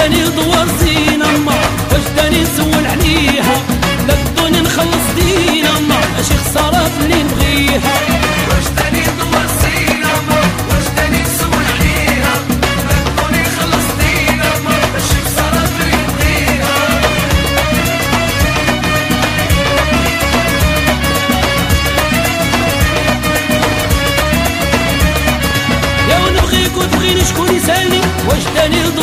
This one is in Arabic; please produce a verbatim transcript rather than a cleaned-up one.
داني دوار زينة ما واش داني نسول عليها لا الدنيا نخلص دينا ما ماشي خسارة اللي نبغيها واش داني دوار زينة ما واش داني نسول عليها لا الدنيا نخلص دينا ما ماشي خسارة اللي نبغيها يا ونبغيك وتبغيني شكون يسالني واش داني